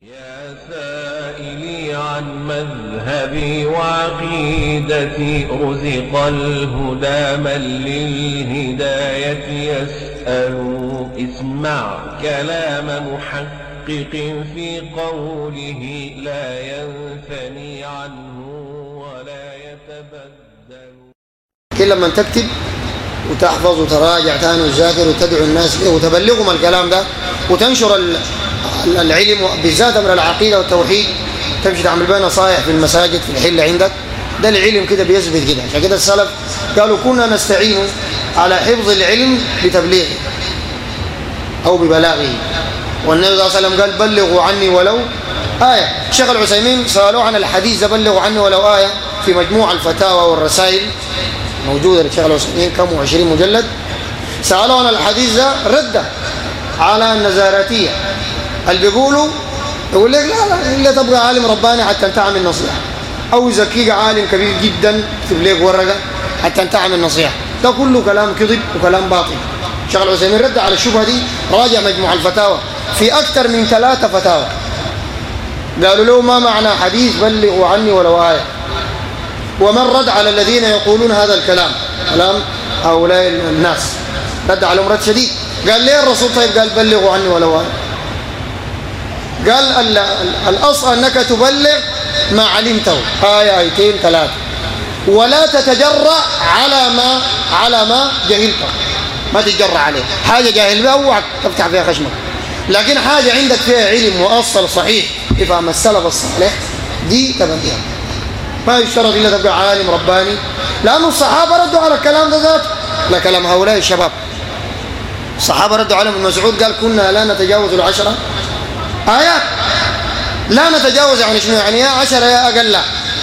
يا سائلي عن مذهبي وعقيدتي رزق الهدى من للهداية يسأل اسمع كلام محقق في قوله لا ينثني عنه ولا يتبدل. كل لما تكتب وتحفظ وتراجع تاني وتذاكر وتدعو الناس وتبلغهم الكلام ده وتنشر العلم بالذات من العقيدة والتوحيد، تمشي تعمل بها نصائح في المساجد في الحلة عندك، ده العلم كده بيثبت كده. عشان كده السلف قالوا كنا نستعين على حفظ العلم بتبليغه أو ببلاغه، والنبي صلى الله عليه وسلم قال بلغوا عني ولو آية. الشيخ العثيمين سألوه عن الحديث ده بلغوا عني ولو آية في مجموع الفتاوى والرسائل موجودة للشيخ العثيمين كم 20 مجلد. سألوه عن الحديث ده رد على النزاراتية اللي بيقولوا يقول لك لا تبقى عالم رباني حتى تعمل نصيحة، أو يزكيك عالم كبير جدا يكتب لك ورقة حتى تعمل نصيحة. ده كله كلام كذب وكلام باطل. الشيخ العثيمين رد على الشبهة دي، راجع مجموع الفتاوى في أكثر من 3 فتاوى قالوا له ما معنى حديث بلغوا عني ولو آية، ومن رد على الذين يقولون هذا الكلام كلام هؤلاء الناس، رد عليهم رد شديد. قال ليه الرسول طيب قال بلغوا عني ولو آية؟ قال الأصل أنك تبلغ ما علمته آية آيتين 3 ولا تتجرأ على ما جهلته، ما تتجرأ عليه حاجة جاهل بها اوعك تفتح فيها خشمك، لكن حاجة عندك فيها علم وأصل صحيح يفهم السلف الصالح دي تبلغها. ما يشترط إلا تبقى عالم رباني، لأن الصحابة ردوا على الكلام ده ذاته، لا كلام هؤلاء الشباب. الصحابة ردوا على ابن مسعود قال كنا لا نتجاوز 10 آيات. لا نتجاوز يعني شنو؟ يعني يا 10 يا أقل.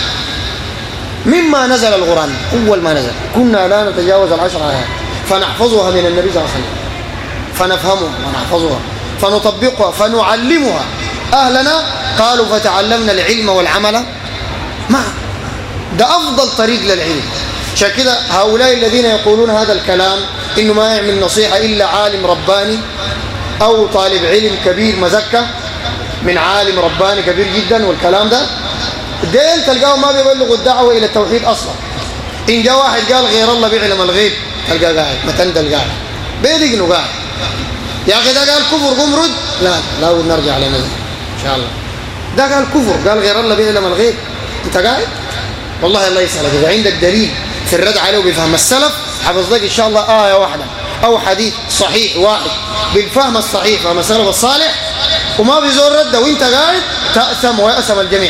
مما نزل القرآن أول ما نزل كنا لا نتجاوز 10 آيات فنحفظها من النبي صلى الله عليه وسلم، فنفهمها ونحفظها فنطبقها فنعلمها أهلنا. قالوا فتعلمنا العلم والعمل معه. ده أفضل طريق للعلم. عشان كده هؤلاء الذين يقولون هذا الكلام إنه ما يعمل نصيحة إلا عالم رباني أو طالب علم كبير مزكى من عالم رباني كبير جدا، والكلام ده ديل تلقاه ما بيبلغوا الدعوة إلى التوحيد أصلا. إن جاء واحد قال غير الله بيعلم الغيب تلقاه قاعد متندل قاعد بيدقنه قاعد. يا أخي ده قال كفر قم رد، لا بد نرجع لنا إن شاء الله. ده قال كفر قال غير الله بيعلم الغيب أنت قاعد والله الله يسألك إذا عندك دليل في الرد عليه وبفهم السلف حفظ لك إن شاء الله آية واحدة أو حديث صحيح واحد بالفهم الصحيح فهم السلف الصالح وما بيزور رده وانت قاعد تأثم ويأثم الجميع.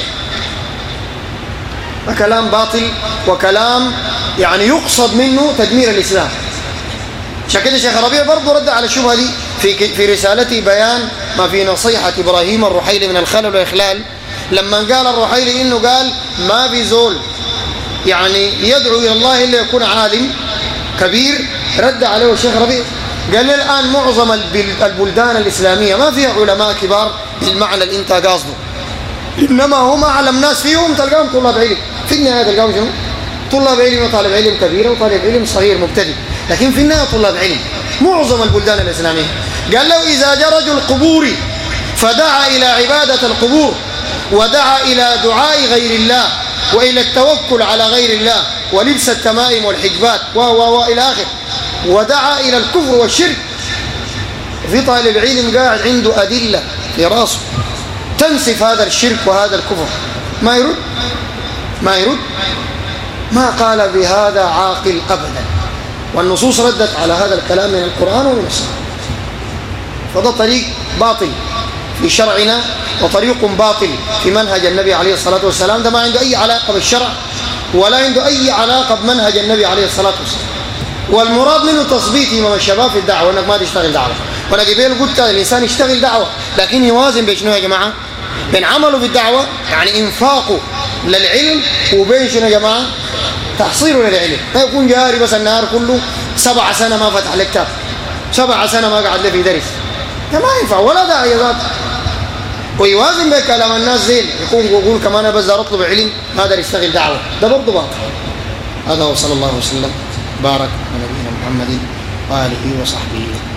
كلام باطل وكلام يعني يقصد منه تدمير الإسلام. عشان كده شيخ ربيع برضه رد على الشبهة دي في رسالته بيان ما في نصيحة إبراهيم الرحيلي من الخلل والإخلال. لما قال الرحيلي إنه قال ما بيزول يعني يدعو إلى الله إلا يكون عالم كبير، رد عليه الشيخ ربيع قال لي الآن معظم البلدان الإسلامية ما فيها علماء كبار بالمعنى اللي انت قاصده، إنما هم أعلم ناس فيهم تلقاهم طلاب علم. في النهاية تلقاهم شنو؟ طلاب علم وطالب علم كبير وطالب علم صغير مبتدئ، لكن في النهاية طلاب علم معظم البلدان الإسلامية. قال له إذا جاء رجل القبور فدعا إلى عبادة القبور ودعا إلى دعاء غير الله وإلى التوكل على غير الله ولبس التمائم والحجبات وإلى آخر، ودعا إلى الكفر والشرك، في طالب علم قاعد عنده أدلة في راسه تنسف هذا الشرك وهذا الكفر ما يرد ما قال بهذا عاقل أبدا. والنصوص ردت على هذا الكلام من القرآن ومن السنة. فده طريق باطل في شرعنا وطريق باطل في منهج النبي عليه الصلاة والسلام. ده ما عنده أي علاقة بالشرع ولا عنده أي علاقة بمنهج النبي عليه الصلاة والسلام. والمراد منه تثبيت إمام الشباب في الدعوة انك ما تشتغل دعوة. وانا قبل قلت الانسان يشتغل دعوة لكن يوازن بين شنو يا جماعة؟ بين عمله في الدعوة يعني انفاقه للعلم وبين شنو يا جماعة؟ تحصيله للعلم. ما يكون جاري بس النهار كله 7 سنة ما فتح لك كتاب 7 سنة ما قعد له في درس، ده ما ينفع ولا داعي ذات. ويوازن بين كلام الناس زين يكون يقول كمان بس اطلب علم ما قدر يشتغل دعوة، ده برضه باطل. هذا وصلى الله وسلم بارك على نبينا محمد وآله وصحبه.